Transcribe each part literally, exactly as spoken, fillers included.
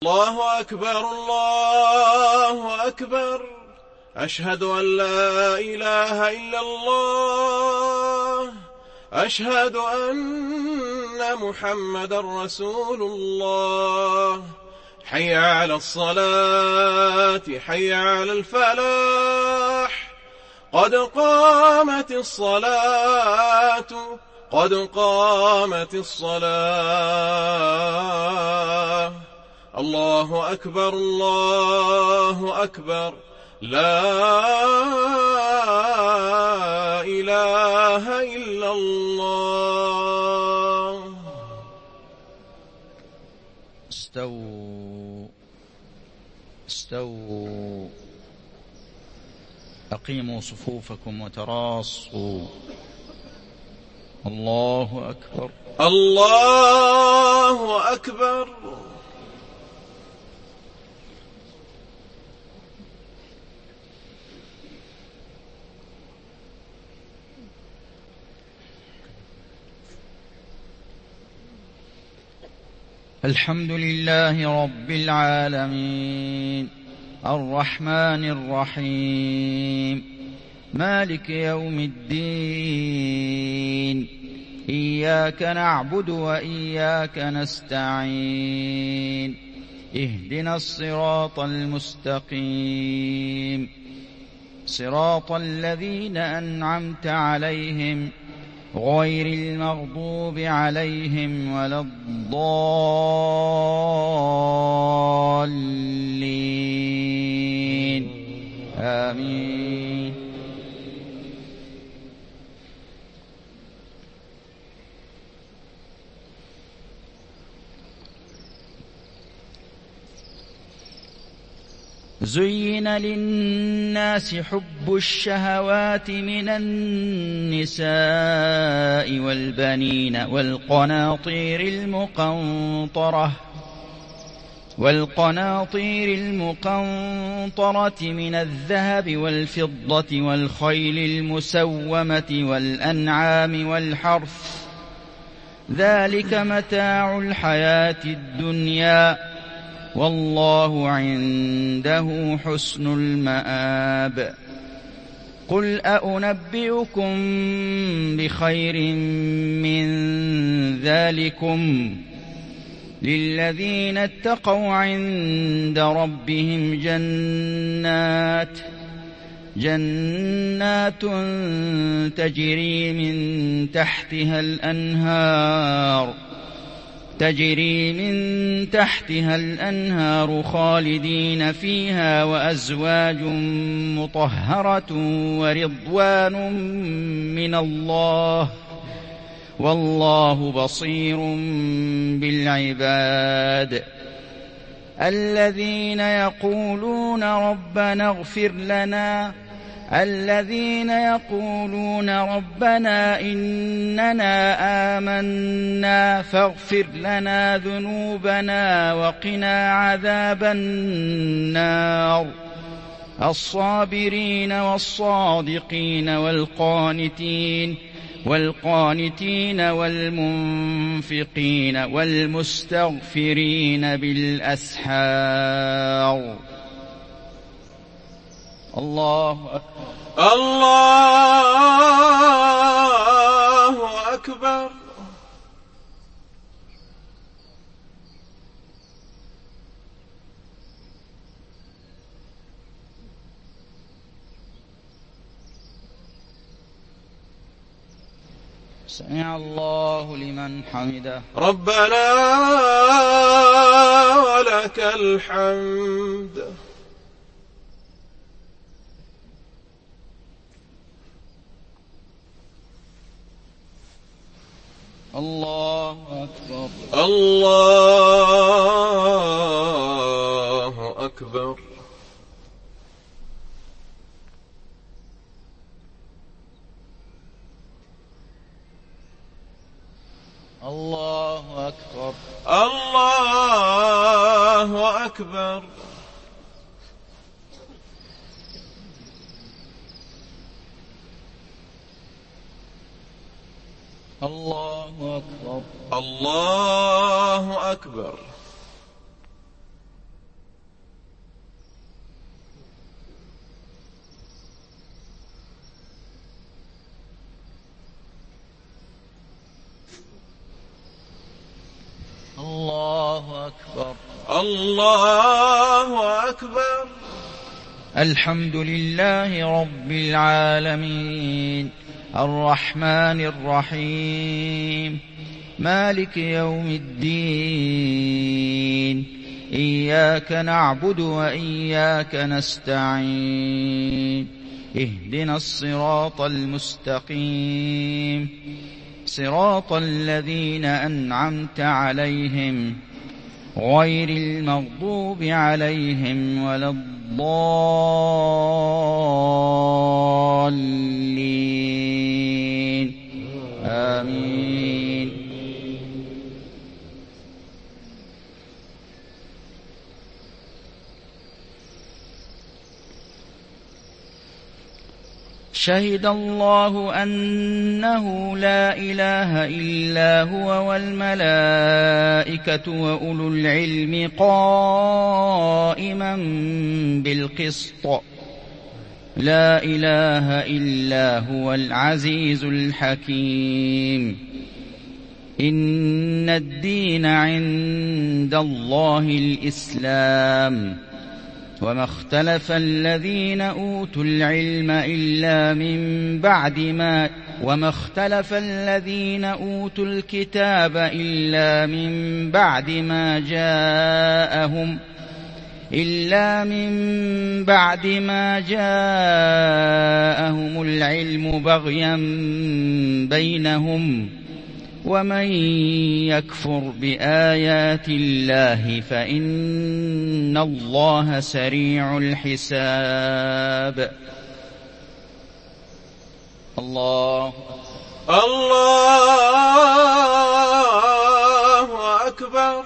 الله أكبر الله أكبر. أشهد أن لا إله إلا الله. أشهد أن محمدا رسول الله. حي على الصلاة حي على الفلاح. قد قامت الصلاة قد قامت الصلاة. الله أكبر الله أكبر. لا إله إلا الله. استووا استووا أقيموا صفوفكم وتراصوا. الله أكبر الله أكبر. الحمد لله رب العالمين الرحمن الرحيم مالك يوم الدين. إياك نعبد وإياك نستعين. اهدنا الصراط المستقيم صراط الذين أنعمت عليهم غير المغضوب عليهم ولا الضالين. آمين. زين للناس حب الشهوات من النساء والبنين والقناطير المقنطرة والقناطير المقنطرة من الذهب والفضة والخيل المسومة والأنعام والحرث ذلك متاع الحياة الدنيا والله عنده حسن المآب. قل أنبئكم بخير من ذلكم للذين اتقوا عند ربهم جنات جنات تجري من تحتها الأنهار تجري من تحتها الأنهار خالدين فيها وأزواج مطهرة ورضوان من الله والله بصير بالعباد. الذين يقولون ربنا اغفر لنا الذين يقولون ربنا إننا آمنا فاغفر لنا ذنوبنا وقنا عذاب النار. الصابرين والصادقين والقانتين والقانتين والمنفقين والمستغفرين بالأسحار. الله أكبر الله أكبر. سمع الله لمن حمده. ربنا ولك الحمد. الله أكبر الله أكبر. الله أكبر الله أكبر. الله أكبر الله أكبر. الله أكبر. الحمد لله رب العالمين الرحمن الرحيم مالك يوم الدين إياك نعبد وإياك نستعين اهدنا الصراط المستقيم صراط الذين أنعمت عليهم غير المغضوب عليهم ولا الضالين آمين. شهد الله أنه لا إله إلا هو والملائكة وأولو العلم قائما بالقسط لا إله إلا هو العزيز الحكيم. إن الدين عند الله الإسلام وما اختلف الذين أوتوا العلم إلا من بعد ما وما اختلف الذين أوتوا الكتاب إلا من بعد ما جاءهم إلا من بعد ما جاءهم العلم بغيا بينهم ومن يكفر بآيات الله فإن الله سريع الحساب. الله الله أكبر.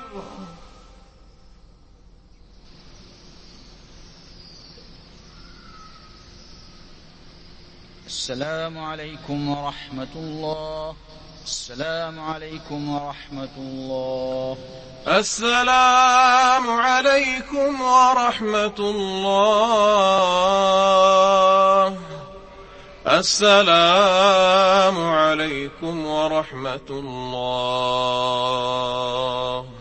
السلام عليكم ورحمة الله. السلام عليكم ورحمة الله. السلام عليكم ورحمة الله. السلام عليكم ورحمة الله.